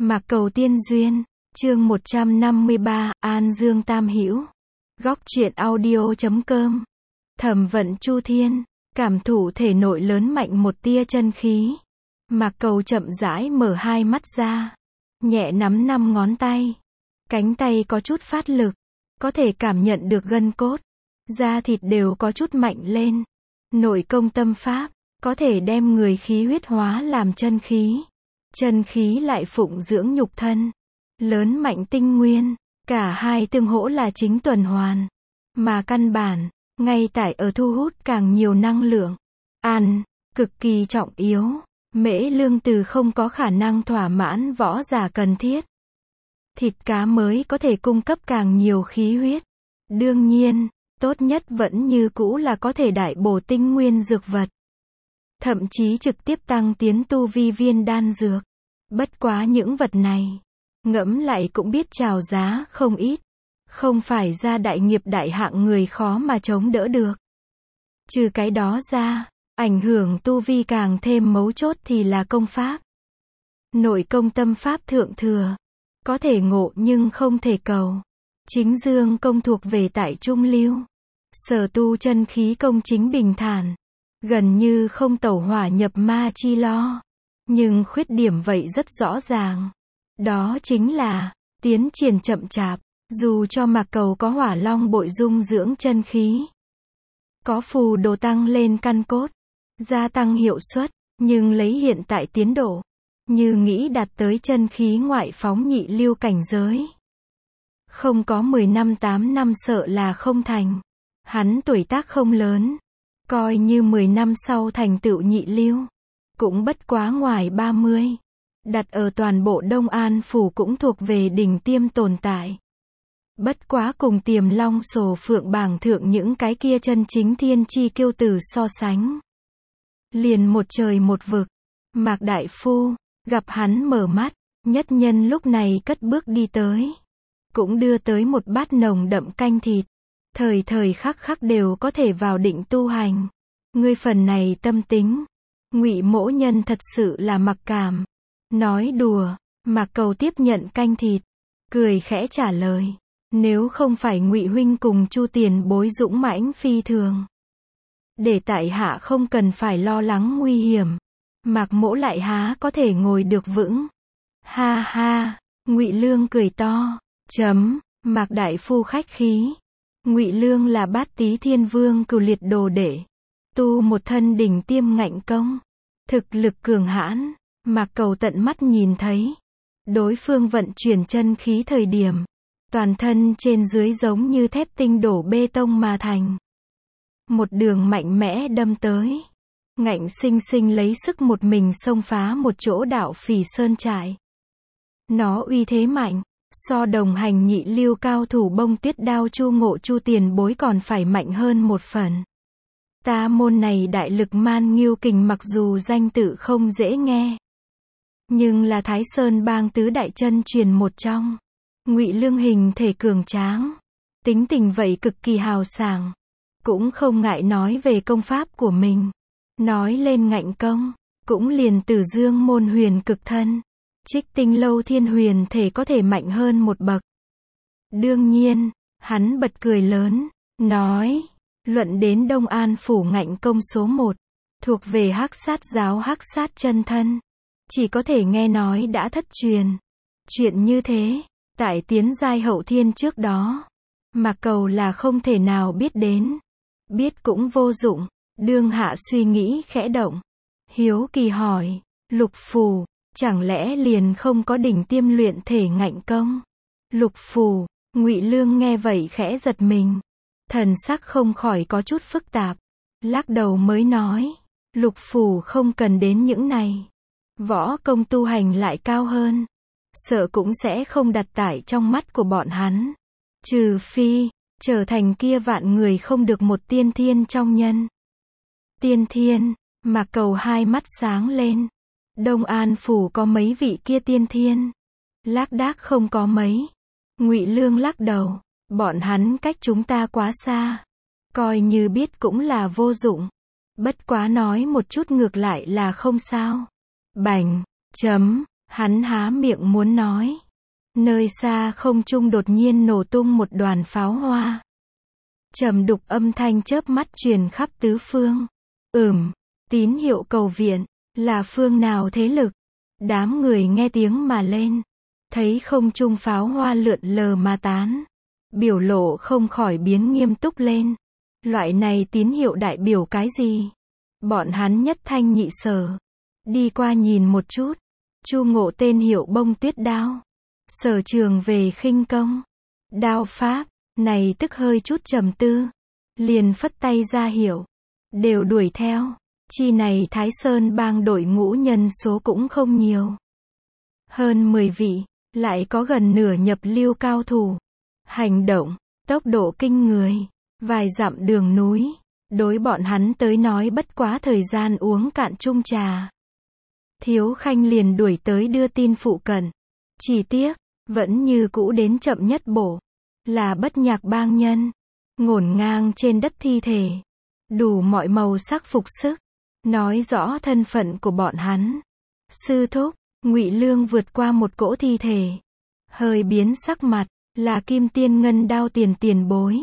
Mạc Cầu Tiên Duyên, chương 153, An Dương Tam Hữu. Góc truyện audio.com. Thẩm vận Chu Thiên, cảm thụ thể nội lớn mạnh một tia chân khí. Mạc Cầu chậm rãi mở hai mắt ra, nhẹ nắm 5 ngón tay. Cánh tay có chút phát lực, có thể cảm nhận được gân cốt, da thịt đều có chút mạnh lên. Nội công tâm pháp, có thể đem người khí huyết hóa làm chân khí. Chân khí lại phụng dưỡng nhục thân, lớn mạnh tinh nguyên, cả hai tương hỗ là chính tuần hoàn. Mà căn bản, ngay tại ở thu hút càng nhiều năng lượng. Ăn, cực kỳ trọng yếu. Mễ lương từ không có khả năng thỏa mãn võ giả cần thiết. Thịt cá mới có thể cung cấp càng nhiều khí huyết. Đương nhiên, tốt nhất vẫn như cũ là có thể đại bổ tinh nguyên dược vật. Thậm chí trực tiếp tăng tiến tu vi viên đan dược. Bất quá những vật này, ngẫm lại cũng biết chào giá không ít. Không phải ra đại nghiệp đại hạng người khó mà chống đỡ được. Trừ cái đó ra, ảnh hưởng tu vi càng thêm mấu chốt thì là công pháp. Nội công tâm pháp thượng thừa, có thể ngộ nhưng không thể cầu. Chính dương công thuộc về tại trung lưu. Sở tu chân khí công chính bình thản, gần như không tẩu hỏa nhập ma chi lo. Nhưng khuyết điểm vậy rất rõ ràng. Đó chính là, tiến triển chậm chạp. Dù cho Mạc Cầu có hỏa long bội dung dưỡng chân khí, có phù đồ tăng lên căn cốt, gia tăng hiệu suất, nhưng lấy hiện tại tiến độ, như nghĩ đạt tới chân khí ngoại phóng nhị lưu cảnh giới. Không có 10 năm 8 năm sợ là không thành. Hắn tuổi tác không lớn, coi như 10 năm sau thành tựu nhị lưu, cũng bất quá ngoài 30. Đặt ở toàn bộ Đông An Phủ cũng thuộc về đỉnh tiêm tồn tại. Bất quá cùng Tiềm Long Sổ Phượng bảng thượng những cái kia chân chính thiên chi kiêu tử so sánh, liền một trời một vực. Mạc Đại Phu, gặp hắn mở mắt, nhất nhân lúc này cất bước đi tới. Cũng đưa tới một bát nồng đậm canh thịt. Thời thời khắc khắc đều có thể vào định tu hành. Ngươi phần này tâm tính, Ngụy mỗ nhân thật sự là mặc cảm. Nói đùa, Mạc Cầu tiếp nhận canh thịt, cười khẽ trả lời. Nếu không phải Ngụy huynh cùng Chu tiền bối dũng mãnh phi thường, để tại hạ không cần phải lo lắng nguy hiểm, Mạc mỗ lại há có thể ngồi được vững. Ha ha, Ngụy Lương cười to. Mạc Đại Phu khách khí. Ngụy Lương là Bát Tý Thiên Vương Cửu Liệt đồ đệ, tu một thân đỉnh tiêm ngạnh công, thực lực cường hãn. Mạc Cầu tận mắt nhìn thấy, đối phương vận chuyển chân khí thời điểm, toàn thân trên dưới giống như thép tinh đổ bê tông mà thành. Một đường mạnh mẽ đâm tới, ngạnh sinh sinh lấy sức một mình xông phá một chỗ đạo phỉ sơn trại. Nó uy thế mạnh, so đồng hành nhị lưu cao thủ Bông Tuyết Đao Chu Ngộ Chu tiền bối còn phải mạnh hơn một phần. Ta môn này đại lực man nghiêu kình mặc dù danh tự không dễ nghe, nhưng là Thái Sơn bang tứ đại chân truyền một trong. Ngụy Lương hình thể cường tráng, tính tình vậy cực kỳ hào sảng, cũng không ngại nói về công pháp của mình. Nói lên ngạnh công, cũng liền Tử Dương môn huyền cực thân, Trích Tinh lâu thiên huyền thể có thể mạnh hơn một bậc. Đương nhiên, hắn bật cười lớn, nói, luận đến Đông An Phủ ngạnh công số 1, thuộc về Hắc Sát giáo Hắc Sát chân thân, chỉ có thể nghe nói đã thất truyền. Chuyện như thế, tại tiến giai hậu thiên trước đó, Mạc Cầu là không thể nào biết đến. Biết cũng vô dụng. Đương hạ suy nghĩ khẽ động, hiếu kỳ hỏi, Lục Phù, chẳng lẽ liền không có đỉnh tiêm luyện thể ngạnh công? Lục Phù, Ngụy Lương nghe vậy khẽ giật mình, thần sắc không khỏi có chút phức tạp, lắc đầu mới nói, Lục Phù không cần đến những này. Võ công tu hành lại cao hơn, sợ cũng sẽ không đặt tại trong mắt của bọn hắn. Trừ phi, trở thành kia vạn người không được một tiên thiên trong nhân. Tiên thiên, Mạc Cầu hai mắt sáng lên. Đông An Phủ có mấy vị kia tiên thiên? Lác đác không có mấy. Ngụy Lương lắc đầu, bọn hắn cách chúng ta quá xa, coi như biết cũng là vô dụng. Bất quá nói một chút ngược lại là không sao. Bành, Hắn há miệng muốn nói. Nơi xa không trung đột nhiên nổ tung một đoàn pháo hoa. Trầm đục âm thanh chớp mắt truyền khắp tứ phương. Tín hiệu cầu viện, là phương nào thế lực? Đám người nghe tiếng mà lên. Thấy không trung pháo hoa lượn lờ mà tán. Biểu lộ không khỏi biến nghiêm túc lên. Loại này tín hiệu đại biểu cái gì? Bọn hắn nhất thanh nhị sở. Đi qua nhìn một chút. Chu Ngộ tên hiệu bông tuyết đao. Sở trường về khinh công. Đao pháp, này tức hơi chút trầm tư. Liền phất tay ra hiệu. Đều đuổi theo. Chi này Thái Sơn bang đội ngũ nhân số cũng không nhiều. Hơn 10 vị, lại có gần nửa nhập lưu cao thủ. Hành động, tốc độ kinh người. Vài dặm đường núi. Đối bọn hắn tới nói bất quá thời gian uống cạn chung trà. Thiếu Khanh liền đuổi tới đưa tin phụ cận. Chỉ tiếc, vẫn như cũ đến chậm nhất bổ. Là Bất Nhạc bang nhân. Ngổn ngang trên đất thi thể. Đủ mọi màu sắc phục sức. Nói rõ thân phận của bọn hắn. Sư thúc, Ngụy Lương vượt qua một cỗ thi thể. Hơi biến sắc mặt, là Kim Tiên Ngân Đao tiền bối.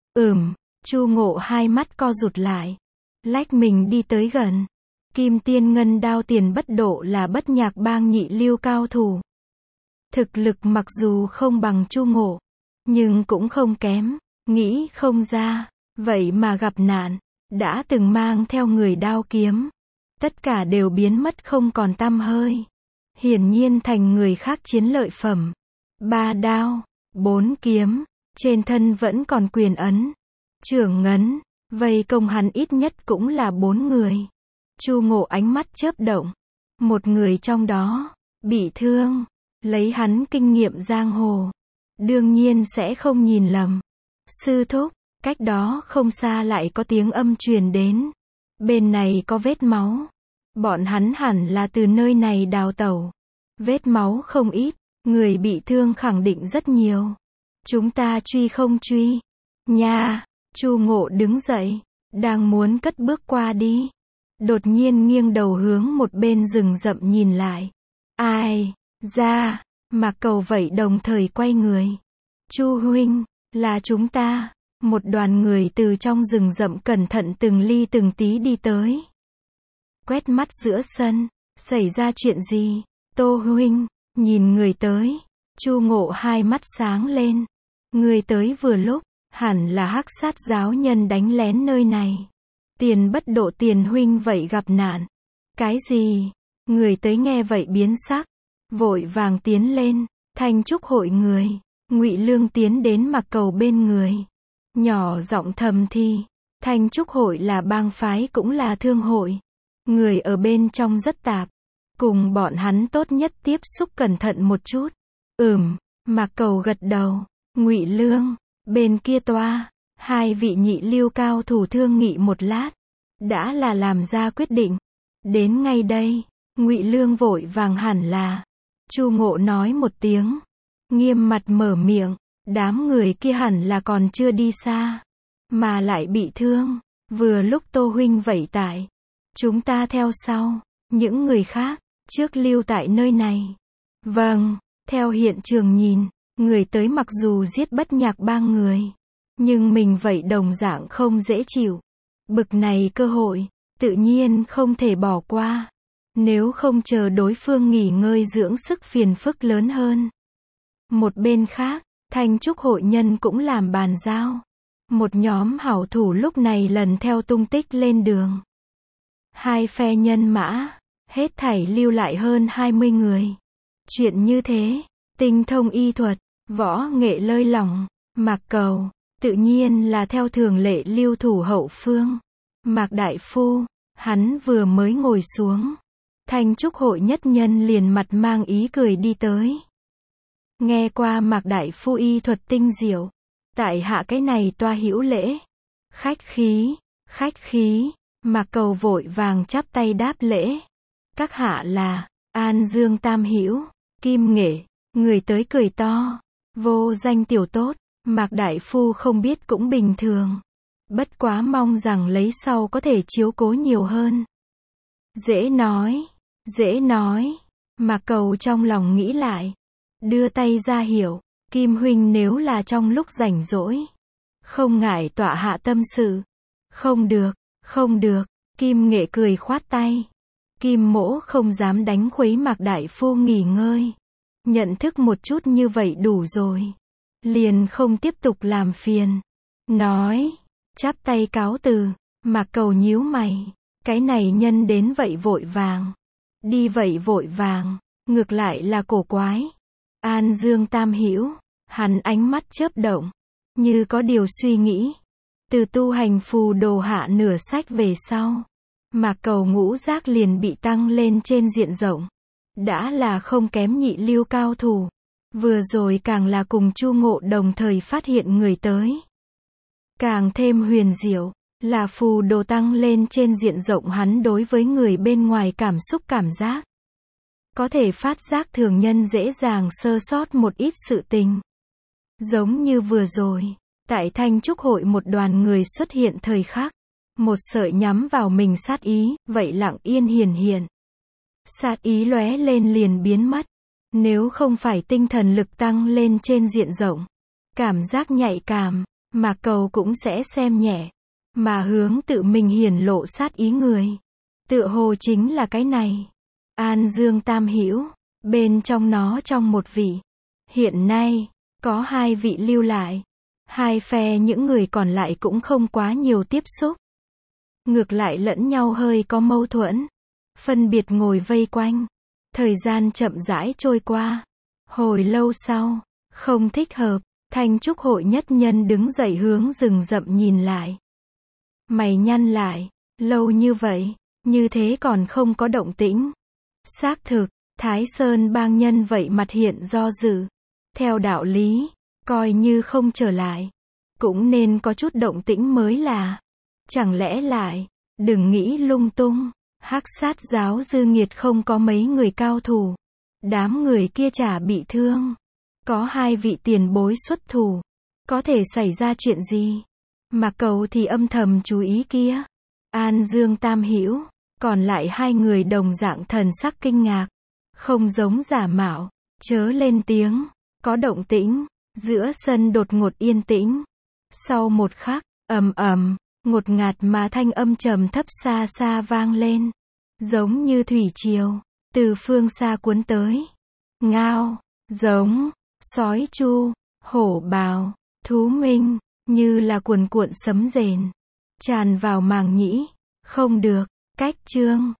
Chu Ngộ hai mắt co rụt lại. Lách mình đi tới gần. Kim Tiên Ngân Đao tiền bất độ là Bất Nhạc bang nhị lưu cao thủ. Thực lực mặc dù không bằng Chu Ngộ, nhưng cũng không kém. Nghĩ không ra, vậy mà gặp nạn. Đã từng mang theo người đao kiếm. Tất cả đều biến mất không còn tăm hơi. Hiển nhiên thành người khác chiến lợi phẩm. 3 đao, 4 kiếm, trên thân vẫn còn quyền ấn. Trưởng ngấn, vây công hắn ít nhất cũng là 4 người. Chu Ngộ ánh mắt chớp động. Một người trong đó, bị thương. Lấy hắn kinh nghiệm giang hồ. Đương nhiên sẽ không nhìn lầm. Sư thúc, cách đó không xa lại có tiếng âm truyền đến. Bên này có vết máu. Bọn hắn hẳn là từ nơi này đào tẩu. Vết máu không ít, người bị thương khẳng định rất nhiều. Chúng ta truy không truy? Nha, Chu Ngộ đứng dậy, đang muốn cất bước qua đi. Đột nhiên nghiêng đầu hướng một bên rừng rậm nhìn lại. Ai, ra, Mạc Cầu vậy đồng thời quay người. Chu huynh, là chúng ta. Một đoàn người từ trong rừng rậm cẩn thận từng ly từng tí đi tới. Quét mắt giữa sân, xảy ra chuyện gì? Tô huynh, nhìn người tới. Chu Ngộ hai mắt sáng lên. Người tới vừa lúc, hẳn là Hắc Sát giáo nhân đánh lén nơi này. Tiền bất độ tiền huynh vậy gặp nạn. Cái gì? Người tới nghe vậy biến sắc. Vội vàng tiến lên. Thanh trúc hội người. Ngụy Lương tiến đến Mạc Cầu bên người. Nhỏ giọng thầm thì. Thanh trúc hội là bang phái cũng là thương hội. Người ở bên trong rất tạp. Cùng bọn hắn tốt nhất tiếp xúc cẩn thận một chút. Mạc Cầu gật đầu. Ngụy Lương, bên kia toa. Hai vị nhị lưu cao thủ thương nghị một lát. Đã là làm ra quyết định. Đến ngay đây. Ngụy Lương vội vàng hẳn là. Chu Ngộ nói một tiếng. Nghiêm mặt mở miệng. Đám người kia hẳn là còn chưa đi xa. Mà lại bị thương. Vừa lúc Tô huynh vẩy tại. Chúng ta theo sau. Những người khác, trước lưu tại nơi này. Vâng, theo hiện trường nhìn. Người tới mặc dù giết Bất Nhạc bang người. Nhưng mình vậy đồng dạng không dễ chịu. Bực này cơ hội, tự nhiên không thể bỏ qua. Nếu không chờ đối phương nghỉ ngơi dưỡng sức phiền phức lớn hơn. Một bên khác, Thanh trúc hội nhân cũng làm bàn giao. Một nhóm hảo thủ lúc này lần theo tung tích lên đường. Hai phe nhân mã, hết thảy lưu lại hơn 20 người. Chuyện như thế, tinh thông y thuật, võ nghệ lơi lỏng, Mạc Cầu, tự nhiên là theo thường lệ lưu thủ hậu phương. Mạc đại phu, hắn vừa mới ngồi xuống. Thanh trúc hội nhất nhân liền mặt mang ý cười đi tới. Nghe qua Mạc đại phu y thuật tinh diệu. Tại hạ cái này toa hữu lễ. Khách khí, khách khí. Mạc Cầu vội vàng chắp tay đáp lễ. Các hạ là An Dương Tam Hữu, Kim Nghệ. Người tới cười to. Vô danh tiểu tốt. Mạc đại phu không biết cũng bình thường. Bất quá mong rằng lấy sau có thể chiếu cố nhiều hơn. Dễ nói, dễ nói. Mạc Cầu trong lòng nghĩ lại. Đưa tay ra hiệu. Kim huynh nếu là trong lúc rảnh rỗi. Không ngại tọa hạ tâm sự. Không được, không được. Kim Nghệ cười khoát tay. Kim Mỗ không dám đánh khuấy Mạc đại phu nghỉ ngơi. Nhận thức một chút như vậy đủ rồi. Liền không tiếp tục làm phiền. Nói. Chắp tay cáo từ. Mạc Cầu nhíu mày. Cái này nhân đến vậy vội vàng. Đi vậy vội vàng. Ngược lại là cổ quái. An Dương Tam Hữu. Hắn ánh mắt chớp động. Như có điều suy nghĩ. Từ tu hành phù đồ hạ nửa sách về sau. Mạc Cầu ngũ giác liền bị tăng lên trên diện rộng. Đã là không kém nhị lưu cao thủ. Vừa rồi càng là cùng Chu Ngộ đồng thời phát hiện người tới. Càng thêm huyền diệu, là phù đồ tăng lên trên diện rộng hắn đối với người bên ngoài cảm xúc cảm giác. Có thể phát giác thường nhân dễ dàng sơ sót một ít sự tình. Giống như vừa rồi, tại Thanh Trúc hội một đoàn người xuất hiện thời khắc. Một sợi nhắm vào mình sát ý, vậy lặng yên hiển hiện. Sát ý lóe lên liền biến mất. Nếu không phải tinh thần lực tăng lên trên diện rộng, cảm giác nhạy cảm, Mạc Cầu cũng sẽ xem nhẹ. Mà hướng tự mình hiển lộ sát ý người. Tựa hồ chính là cái này. An Dương Tam Hữu, bên trong nó trong một vị. Hiện nay, có 2 vị lưu lại. 2 phe những người còn lại cũng không quá nhiều tiếp xúc. Ngược lại lẫn nhau hơi có mâu thuẫn. Phân biệt ngồi vây quanh. Thời gian chậm rãi trôi qua. Hồi lâu sau, không thích hợp, Thanh Trúc hội nhất nhân đứng dậy hướng rừng rậm nhìn lại. Mày nhăn lại, lâu như vậy, như thế còn không có động tĩnh. Xác thực, Thái Sơn bang nhân vậy mặt hiện do dự. Theo đạo lý, coi như không trở lại, cũng nên có chút động tĩnh mới là. Chẳng lẽ lại, đừng nghĩ lung tung. Hắc Sát giáo Dư Nghiệt không có mấy người cao thủ. Đám người kia chả bị thương. Có 2 vị tiền bối xuất thủ. Có thể xảy ra chuyện gì? Mạc Cầu thì âm thầm chú ý kia. An Dương Tam Hữu. Còn lại 2 người đồng dạng thần sắc kinh ngạc. Không giống giả mạo. Chớ lên tiếng. Có động tĩnh. Giữa sân đột ngột yên tĩnh. Sau một khắc, ầm ầm, ngột ngạt mà thanh âm trầm thấp xa xa vang lên. Giống như thủy triều, từ phương xa cuốn tới. Ngao, giống, sói chu, hổ bào, thú minh, như là cuồn cuộn sấm rền. Tràn vào màng nhĩ. Không được, cách chương.